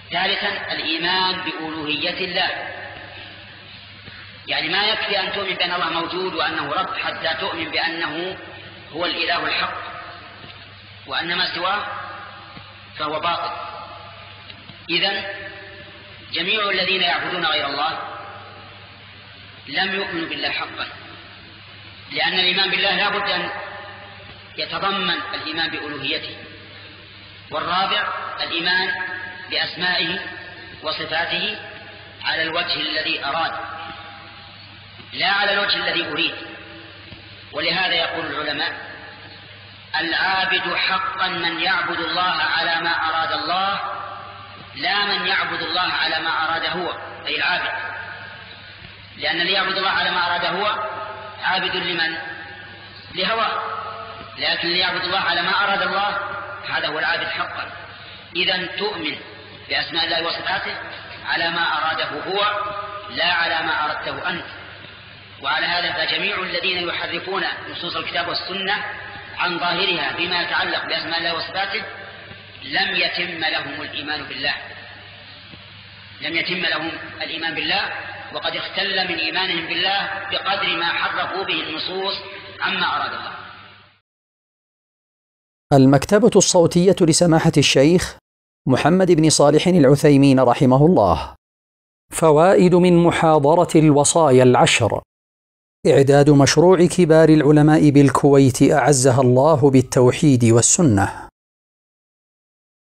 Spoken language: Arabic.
ثالثا الإيمان بألوهية الله، يعني ما يكفي أن تؤمن بأن الله موجود وأنه رب حتى تؤمن بأنه هو الإله الحق، وأن ما سواه فهو باطل. إذن جميع الذين يعبدون غير الله لم يؤمنوا بالله حقا، لأن الإيمان بالله لا بد أن يتضمن الإيمان بألوهيته. والرابع الإيمان بأسمائه وصفاته على الوجه الذي أراد لا على الوجه الذي أريد. ولهذا يقول العلماء: العابد حقا من يعبد الله على ما أراد الله، لا من يعبد الله على ما أراد هو، أي العابد. لأن اللي يعبد الله على ما أراد هو عابد لمن؟ لهواه. لكن اللي يعبد الله على ما أراد الله هذا هو العابد حقا. إذن تؤمن بأسماء الله وصفاته على ما أراده هو لا على ما أردته أنت. وعلى هذا فجميع الذين يحرفون نصوص الكتاب والسنة عن ظاهرها بما يتعلق بأسماء الله وصفاته لم يتم لهم الإيمان بالله، لم يتم لهم الإيمان بالله، وقد اختل من إيمانهم بالله بقدر ما حرفوا به النصوص عما أراد الله. المكتبة الصوتية لسماحة الشيخ محمد بن صالح العثيمين رحمه الله. فوائد من محاضرة الوصايا العشر. إعداد مشروع كبار العلماء بالكويت أعزها الله بالتوحيد والسنة.